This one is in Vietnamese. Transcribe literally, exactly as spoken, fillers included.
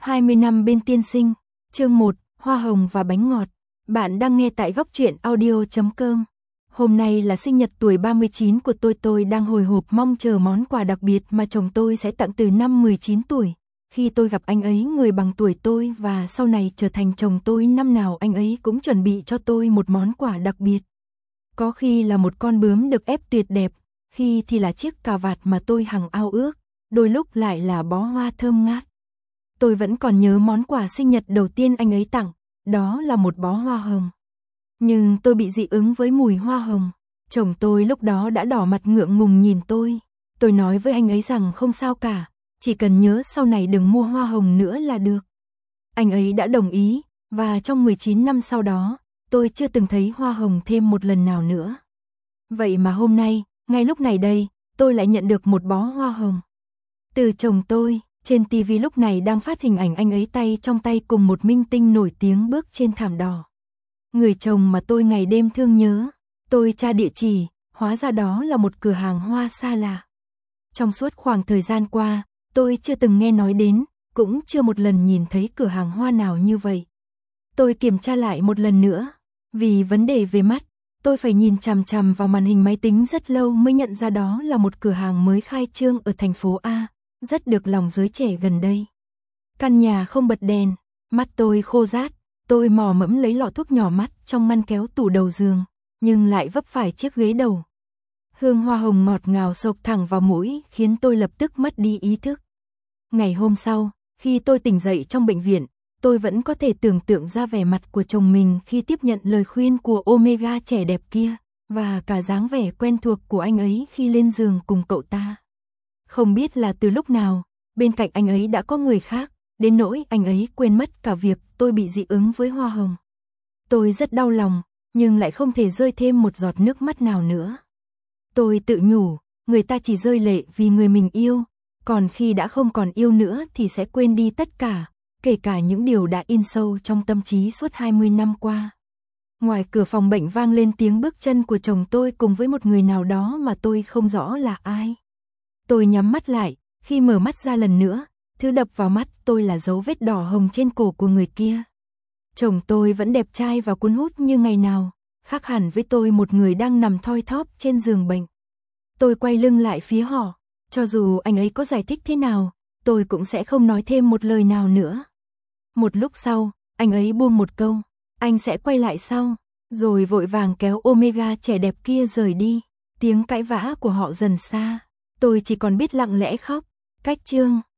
hai mươi năm bên tiên sinh, chương một, hoa hồng và bánh ngọt. Bạn đang nghe tại góc truyện audio chấm com. Hôm nay là sinh nhật tuổi ba mươi chín của tôi, tôi đang hồi hộp mong chờ món quà đặc biệt mà chồng tôi sẽ tặng từ năm mười chín tuổi. Khi tôi gặp anh ấy, người bằng tuổi tôi và sau này trở thành chồng tôi, năm nào anh ấy cũng chuẩn bị cho tôi một món quà đặc biệt. Có khi là một con bướm được ép tuyệt đẹp, khi thì là chiếc cà vạt mà tôi hằng ao ước, đôi lúc lại là bó hoa thơm ngát. Tôi vẫn còn nhớ món quà sinh nhật đầu tiên anh ấy tặng, đó là một bó hoa hồng. Nhưng tôi bị dị ứng với mùi hoa hồng. Chồng tôi lúc đó đã đỏ mặt ngượng ngùng nhìn tôi. Tôi nói với anh ấy rằng không sao cả, chỉ cần nhớ sau này đừng mua hoa hồng nữa là được. Anh ấy đã đồng ý, và trong mười chín năm sau đó, tôi chưa từng thấy hoa hồng thêm một lần nào nữa. Vậy mà hôm nay, ngay lúc này đây, tôi lại nhận được một bó hoa hồng. Từ chồng tôi. Trên ti vi lúc này đang phát hình ảnh anh ấy tay trong tay cùng một minh tinh nổi tiếng bước trên thảm đỏ. Người chồng mà tôi ngày đêm thương nhớ. Tôi tra địa chỉ, hóa ra đó là một cửa hàng hoa xa lạ. Trong suốt khoảng thời gian qua, tôi chưa từng nghe nói đến, cũng chưa một lần nhìn thấy cửa hàng hoa nào như vậy. Tôi kiểm tra lại một lần nữa. Vì vấn đề về mắt, tôi phải nhìn chằm chằm vào màn hình máy tính rất lâu mới nhận ra đó là một cửa hàng mới khai trương ở thành phố A. Rất được lòng giới trẻ gần đây. Căn nhà không bật đèn, mắt tôi khô rát, tôi mò mẫm lấy lọ thuốc nhỏ mắt trong ngăn kéo tủ đầu giường, nhưng lại vấp phải chiếc ghế đầu. Hương hoa hồng ngọt ngào xộc thẳng vào mũi khiến tôi lập tức mất đi ý thức. Ngày hôm sau, khi tôi tỉnh dậy trong bệnh viện, tôi vẫn có thể tưởng tượng ra vẻ mặt của chồng mình khi tiếp nhận lời khuyên của Omega trẻ đẹp kia, và cả dáng vẻ quen thuộc của anh ấy khi lên giường cùng cậu ta. Không biết là từ lúc nào, bên cạnh anh ấy đã có người khác, đến nỗi anh ấy quên mất cả việc tôi bị dị ứng với hoa hồng. Tôi rất đau lòng, nhưng lại không thể rơi thêm một giọt nước mắt nào nữa. Tôi tự nhủ, người ta chỉ rơi lệ vì người mình yêu, còn khi đã không còn yêu nữa thì sẽ quên đi tất cả, kể cả những điều đã in sâu trong tâm trí suốt hai mươi năm qua. Ngoài cửa phòng bệnh vang lên tiếng bước chân của chồng tôi cùng với một người nào đó mà tôi không rõ là ai. Tôi nhắm mắt lại, khi mở mắt ra lần nữa, thứ đập vào mắt tôi là dấu vết đỏ hồng trên cổ của người kia. Chồng tôi vẫn đẹp trai và cuốn hút như ngày nào, khác hẳn với tôi, một người đang nằm thoi thóp trên giường bệnh. Tôi quay lưng lại phía họ, cho dù anh ấy có giải thích thế nào, tôi cũng sẽ không nói thêm một lời nào nữa. Một lúc sau, anh ấy buông một câu, anh sẽ quay lại sau, rồi vội vàng kéo Omega trẻ đẹp kia rời đi. Tiếng cãi vã của họ dần xa. Tôi chỉ còn biết lặng lẽ khóc. Cách chương